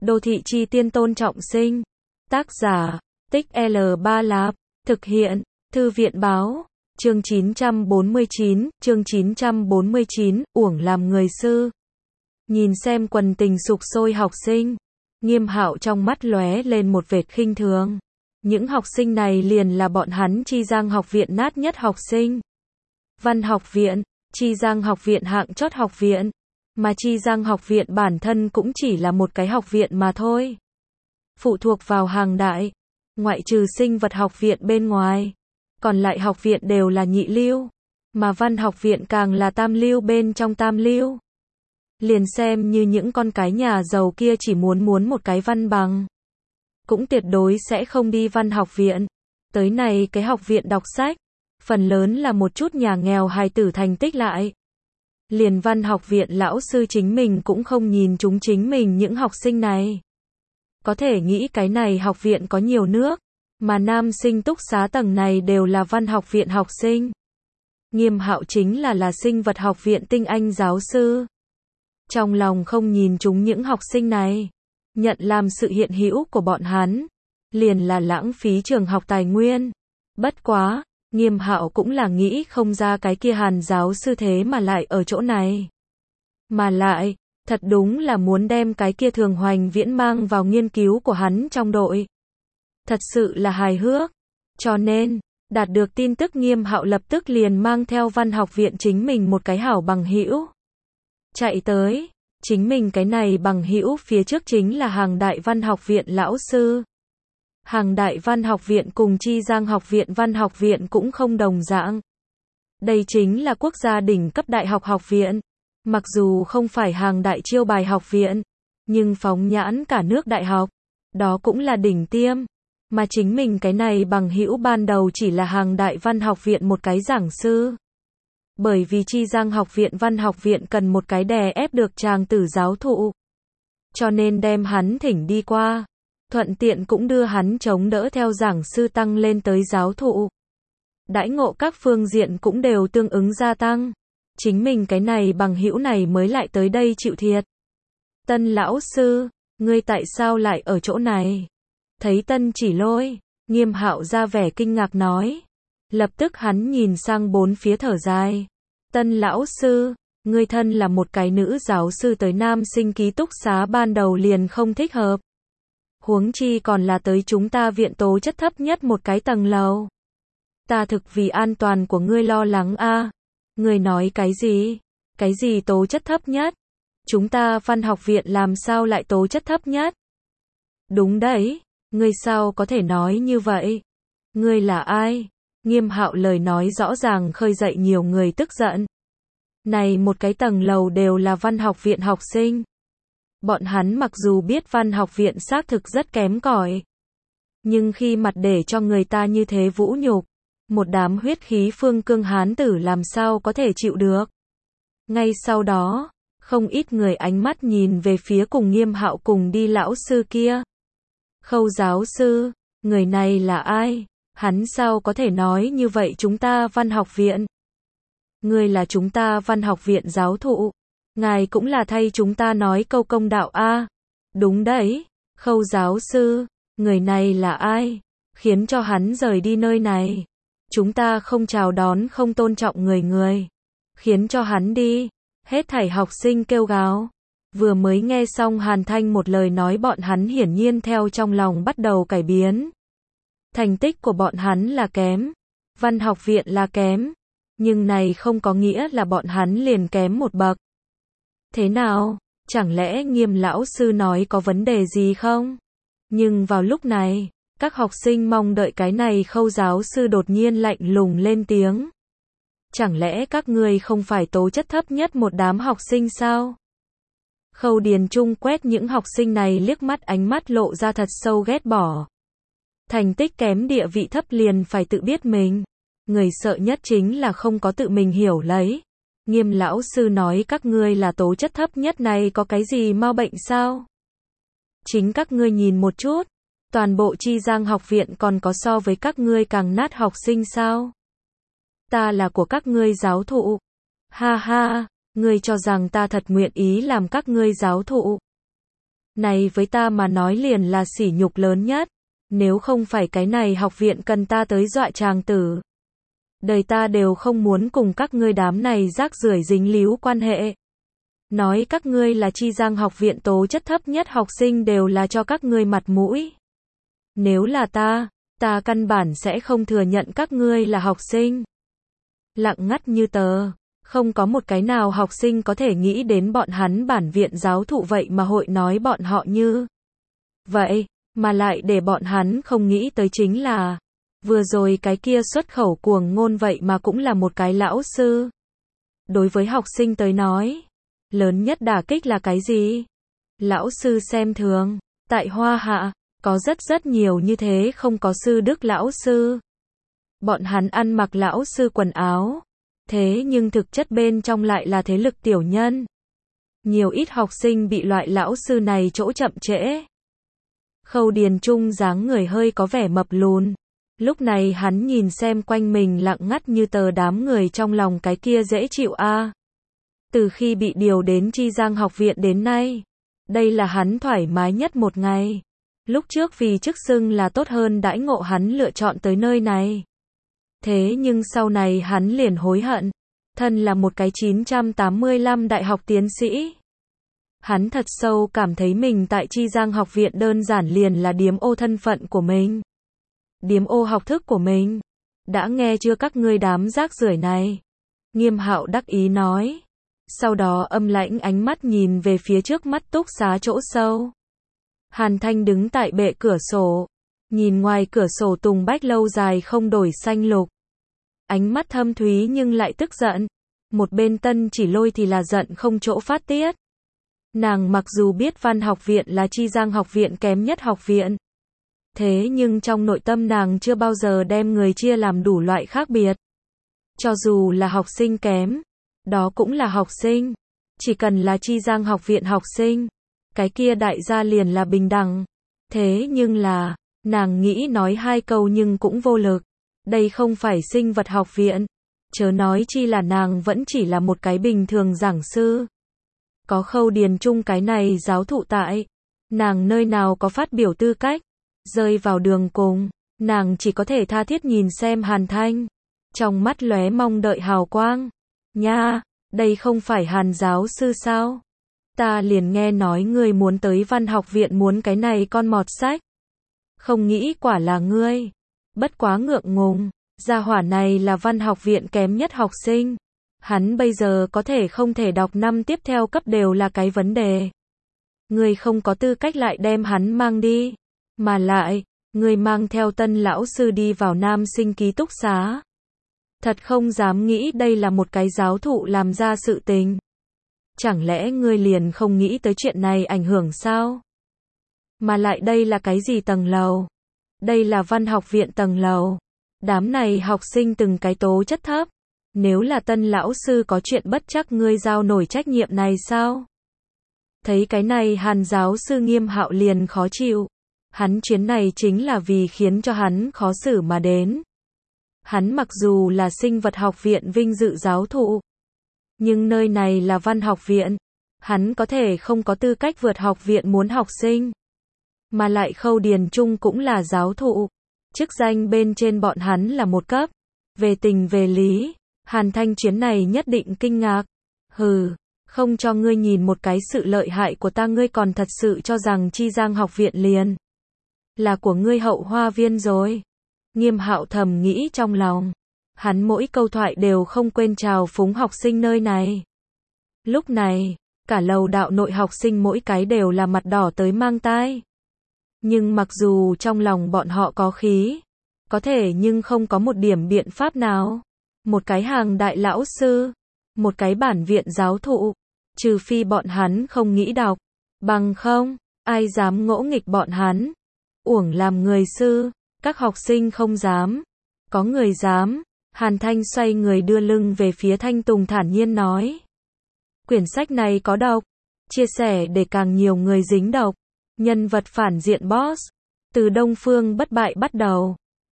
Đô thị chi tiên tôn trọng sinh. Tác giả, Tích L3 Lạp. Thực hiện, Thư viện báo. Chương 949, uổng làm người sư. Nhìn xem quần tình sục sôi học sinh. Nghiêm Hạo trong mắt lóe lên một vệt khinh thường. Những học sinh này liền là bọn hắn Chi Giang học viện nát nhất học sinh. Văn học viện, Chi Giang học viện hạng chót học viện. Mà Chi Giang học viện bản thân cũng chỉ là một cái học viện mà thôi. Phụ thuộc vào hàng đại, ngoại trừ sinh vật học viện bên ngoài. Còn lại học viện đều là nhị lưu. Mà văn học viện càng là tam lưu bên trong tam lưu. Liền xem như những con cái nhà giàu kia chỉ muốn một cái văn bằng. Cũng tuyệt đối sẽ không đi văn học viện. Tới này cái học viện đọc sách. Phần lớn là một chút nhà nghèo hài tử thành tích lại. Liền văn học viện lão sư chính mình cũng không nhìn chúng chính mình những học sinh này. Có thể nghĩ cái này học viện có nhiều nước. Mà nam sinh túc xá tầng này đều là văn học viện học sinh. Nghiêm Hạo chính là sinh vật học viện tinh anh giáo sư. Trong lòng không nhìn chúng những học sinh này. Nhận làm sự hiện hữu của bọn hắn. Liền là lãng phí trường học tài nguyên. Bất quá, Nghiêm Hạo cũng là nghĩ không ra cái kia Hàn giáo sư thế mà lại ở chỗ này. Mà lại, thật đúng là muốn đem cái kia Thường Hoành Viễn mang vào nghiên cứu của hắn trong đội. Thật sự là hài hước. Cho nên, đạt được tin tức Nghiêm Hạo lập tức liền mang theo văn học viện chính mình một cái hảo bằng hữu. Chạy tới, chính mình cái này bằng hữu phía trước chính là Hàng Đại Văn học viện lão sư. Hàng Đại Văn học viện cùng Chi Giang học viện văn học viện cũng không đồng dạng. Đây chính là quốc gia đỉnh cấp đại học học viện. Mặc dù không phải Hàng Đại chiêu bài học viện, nhưng phóng nhãn cả nước đại học, đó cũng là đỉnh tiêm. Mà chính mình cái này bằng hữu ban đầu chỉ là Hàng Đại Văn học viện một cái giảng sư. Bởi vì Chi Giang học viện văn học viện cần một cái đè ép được chàng tử giáo thụ. Cho nên đem hắn thỉnh đi qua. Thuận tiện cũng đưa hắn chống đỡ theo giảng sư tăng lên tới giáo thụ. Đãi ngộ các phương diện cũng đều tương ứng gia tăng. Chính mình cái này bằng hữu này mới lại tới đây chịu thiệt. Tân lão sư, ngươi tại sao lại ở chỗ này? Thấy Tân Chỉ Lôi, Nghiêm Hạo ra vẻ kinh ngạc nói. Lập tức hắn nhìn sang bốn phía thở dài. Tân lão sư, ngươi thân là một cái nữ giáo sư tới nam sinh ký túc xá ban đầu liền không thích hợp. Huống chi còn là tới chúng ta viện tố chất thấp nhất một cái tầng lầu. Ta thực vì an toàn của ngươi lo lắng a. Ngươi nói cái gì? Cái gì tố chất thấp nhất? Chúng ta văn học viện làm sao lại tố chất thấp nhất? Đúng đấy, ngươi sao có thể nói như vậy? Ngươi là ai? Nghiêm Hạo lời nói rõ ràng khơi dậy nhiều người tức giận. Này một cái tầng lầu đều là văn học viện học sinh. Bọn hắn mặc dù biết văn học viện xác thực rất kém cỏi, nhưng khi mặt để cho người ta như thế vũ nhục, một đám huyết khí phương cương hán tử làm sao có thể chịu được. Ngay sau đó, không ít người ánh mắt nhìn về phía cùng Nghiêm Hạo cùng đi lão sư kia. Khâu giáo sư, người này là ai? Hắn sao có thể nói như vậy chúng ta văn học viện? Ngươi là chúng ta văn học viện giáo thụ. Ngài cũng là thay chúng ta nói câu công đạo a. Đúng đấy, Khâu giáo sư, người này là ai? Khiến cho hắn rời đi nơi này. Chúng ta không chào đón không tôn trọng người. Khiến cho hắn đi. Hết thảy học sinh kêu gào. Vừa mới nghe xong Hàn Thanh một lời nói bọn hắn hiển nhiên theo trong lòng bắt đầu cải biến. Thành tích của bọn hắn là kém. Văn học viện là kém. Nhưng này không có nghĩa là bọn hắn liền kém một bậc. Thế nào? Chẳng lẽ Nghiêm lão sư nói có vấn đề gì không? Nhưng vào lúc này, các học sinh mong đợi cái này Khâu giáo sư đột nhiên lạnh lùng lên tiếng. Chẳng lẽ các ngươi không phải tố chất thấp nhất một đám học sinh sao? Khâu Điền Trung quét những học sinh này liếc mắt ánh mắt lộ ra thật sâu ghét bỏ. Thành tích kém địa vị thấp liền phải tự biết mình. Người sợ nhất chính là không có tự mình hiểu lấy. Nghiêm lão sư nói các ngươi là tố chất thấp nhất này có cái gì mau bệnh sao? Chính các ngươi nhìn một chút. Toàn bộ Chi Giang học viện còn có so với các ngươi càng nát học sinh sao? Ta là của các ngươi giáo thụ. Ha ha, ngươi cho rằng ta thật nguyện ý làm các ngươi giáo thụ. Này với ta mà nói liền là sỉ nhục lớn nhất. Nếu không phải cái này học viện cần ta tới dọa chàng tử. Đời ta đều không muốn cùng các ngươi đám này rác rưởi dính líu quan hệ. Nói các ngươi là Chi Giang học viện tố chất thấp nhất học sinh đều là cho các ngươi mặt mũi. Nếu là ta căn bản sẽ không thừa nhận các ngươi là học sinh. Lặng ngắt như tờ, không có một cái nào học sinh có thể nghĩ đến bọn hắn bản viện giáo thụ vậy mà hội nói bọn họ như vậy, mà lại để bọn hắn không nghĩ tới chính là, vừa rồi cái kia xuất khẩu cuồng ngôn vậy mà cũng là một cái lão sư. Đối với học sinh tới nói, lớn nhất đả kích là cái gì? Lão sư xem thường, tại Hoa Hạ, có rất nhiều như thế không có sư đức lão sư. Bọn hắn ăn mặc lão sư quần áo, thế nhưng thực chất bên trong lại là thế lực tiểu nhân. Nhiều ít học sinh bị loại lão sư này chỗ chậm trễ. Khâu Điền Trung dáng người hơi có vẻ mập lùn. Lúc này hắn nhìn xem quanh mình lặng ngắt như tờ đám người trong lòng cái kia dễ chịu a. Từ khi bị điều đến Chi Giang học viện đến nay, đây là hắn thoải mái nhất một ngày. Lúc trước vì chức xưng là tốt hơn đãi ngộ hắn lựa chọn tới nơi này. Thế nhưng sau này hắn liền hối hận. Thân là một cái 985 đại học tiến sĩ. Hắn thật sâu cảm thấy mình tại Chi Giang học viện đơn giản liền là điếm ô thân phận của mình. Điếm ô học thức của mình. Đã nghe chưa các ngươi đám rác rưởi này? Nghiêm Hạo đắc ý nói. Sau đó âm lãnh ánh mắt nhìn về phía trước mắt túc xá chỗ sâu. Hàn Thanh đứng tại bệ cửa sổ. Nhìn ngoài cửa sổ tùng bách lâu dài không đổi xanh lục. Ánh mắt thâm thúy nhưng lại tức giận. Một bên Tân Chỉ Lôi thì là giận không chỗ phát tiết. Nàng mặc dù biết Văn học viện là Chi Giang học viện kém nhất học viện. Thế nhưng trong nội tâm nàng chưa bao giờ đem người chia làm đủ loại khác biệt. Cho dù là học sinh kém, đó cũng là học sinh. Chỉ cần là Chi Giang học viện học sinh, cái kia đại gia liền là bình đẳng. Thế nhưng là, nàng nghĩ nói hai câu nhưng cũng vô lực. Đây không phải sinh vật học viện. Chớ nói chi là nàng vẫn chỉ là một cái bình thường giảng sư. Có Khâu Điền Trung cái này giáo thụ tại. Nàng nơi nào có phát biểu tư cách. Rơi vào đường cùng, nàng chỉ có thể tha thiết nhìn xem Hàn Thanh. Trong mắt lóe mong đợi hào quang. Nha, đây không phải Hàn giáo sư sao? Ta liền nghe nói ngươi muốn tới Văn học viện muốn cái này con mọt sách. Không nghĩ quả là ngươi. Bất quá ngượng ngùng, gia hỏa này là Văn học viện kém nhất học sinh. Hắn bây giờ có thể không thể đọc năm tiếp theo cấp đều là cái vấn đề. Ngươi không có tư cách lại đem hắn mang đi. Mà lại, ngươi mang theo Tân lão sư đi vào nam sinh ký túc xá. Thật không dám nghĩ đây là một cái giáo thụ làm ra sự tình. Chẳng lẽ ngươi liền không nghĩ tới chuyện này ảnh hưởng sao? Mà lại đây là cái gì tầng lầu? Đây là Văn học viện tầng lầu. Đám này học sinh từng cái tố chất thấp. Nếu là Tân lão sư có chuyện bất chắc ngươi giao nổi trách nhiệm này sao? Thấy cái này Hàn giáo sư Nghiêm Hạo liền khó chịu. Hắn chuyến này chính là vì khiến cho hắn khó xử mà đến. Hắn mặc dù là sinh vật học viện vinh dự giáo thụ, nhưng nơi này là Văn học viện. Hắn có thể không có tư cách vượt học viện muốn học sinh. Mà lại Khâu Điền Trung cũng là giáo thụ. Chức danh bên trên bọn hắn là một cấp. Về tình về lý, Hàn Thanh chuyến này nhất định kinh ngạc. Hừ, không cho ngươi nhìn một cái sự lợi hại của ta ngươi còn thật sự cho rằng Chi Giang học viện liền là của ngươi Hậu Hoa viên rồi. Nghiêm Hạo thầm nghĩ trong lòng. Hắn mỗi câu thoại đều không quên trào phúng học sinh nơi này. Lúc này, cả lầu đạo nội học sinh mỗi cái đều là mặt đỏ tới mang tai. Nhưng mặc dù trong lòng bọn họ có khí, có thể nhưng không có một điểm biện pháp nào. Một cái hàng đại lão sư, một cái bản viện giáo thụ, trừ phi bọn hắn không nghĩ đọc, bằng không, ai dám ngỗ nghịch bọn hắn. Uổng làm người sư, các học sinh không dám, có người dám. Hàn Thanh xoay người đưa lưng về phía Thanh Tùng thản nhiên nói. Quyển sách này có độc, chia sẻ để càng nhiều người dính độc. Nhân vật phản diện boss, từ Đông Phương Bất Bại bắt đầu.